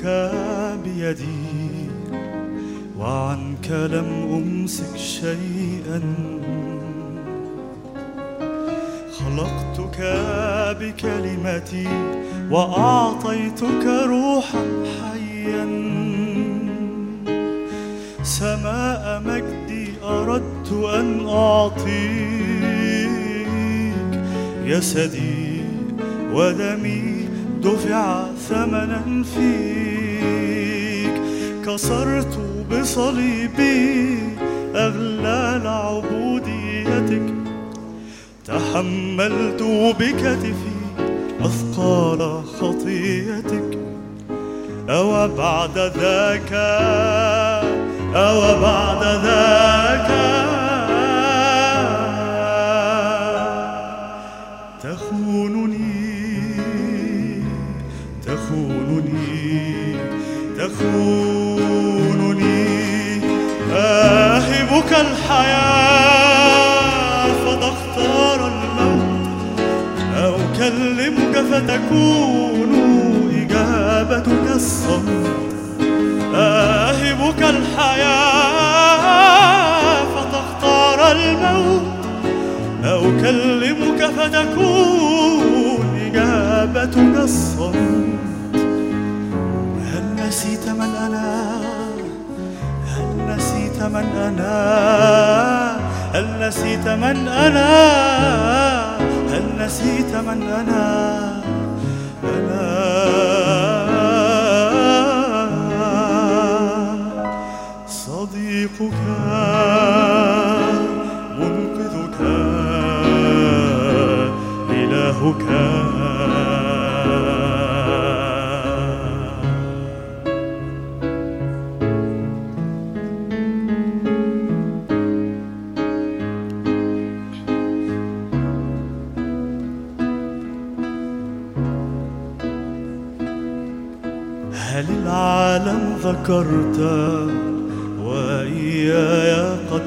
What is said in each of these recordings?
بيدي وعنك لم أمسك شيئا. خلقتك بكلمتي وأعطيتك روحا حيا. سماء مجدي أردت أن أعطيك، جسدي ودمي دفع ثمنا فيك. كسرت بصليبي أغلال عبوديتك، تحملت بكتفي أثقال خطيتك. أو بعد ذاك تخونني آهبك الحياة فتختار الموت، أو أكلمك فتكون إجابتك الصمت. آهبك الحياة فتختار الموت، أو أكلمك فتكون إجابتك الصمت. هل نسيت من أنا؟ هل نسيت من أنا؟ هل نسيت من أنا؟ هل نسيت من أنا؟ أنا صديقك منقذك إلهك. هل العالم ذكرت وإياي قد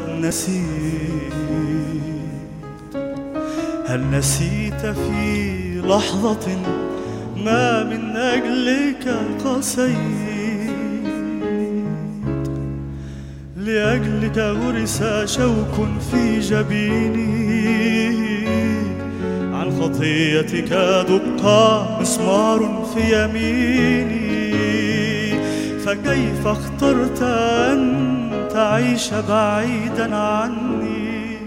نسيت؟ هل نسيت في لحظة ما من أجلك قسيت؟ لأجلك غرس شوك في جبيني، عن خطيتك دق مسمار في يميني. فكيف اخترت أن تعيش بعيدا عني؟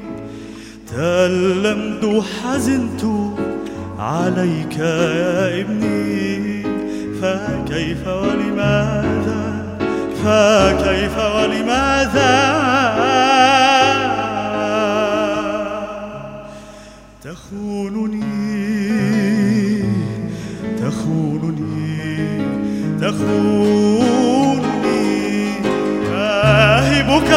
تألمت حزنت عليك يا ابني. فكيف ولماذا؟ فكيف ولماذا تخونني؟ آهبك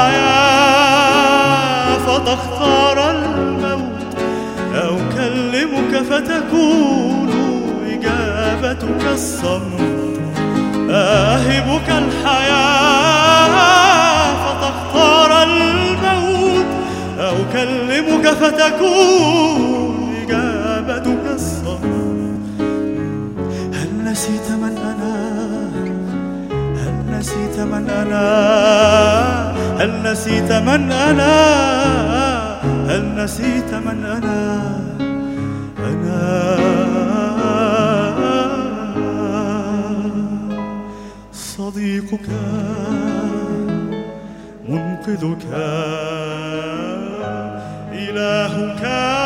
الحياة فتختار الموت، أو أكلمك فتكون إجابتك الصمت. آهبك الحياة فتختار الموت، أو أكلمك فتكون إجابتك الصمت. هل نسيت من أنا؟ هل نسيت من أنا؟ هل نسيت من أنا؟ هل نسيت من أنا؟ أنا صديقك منقذك إلهك.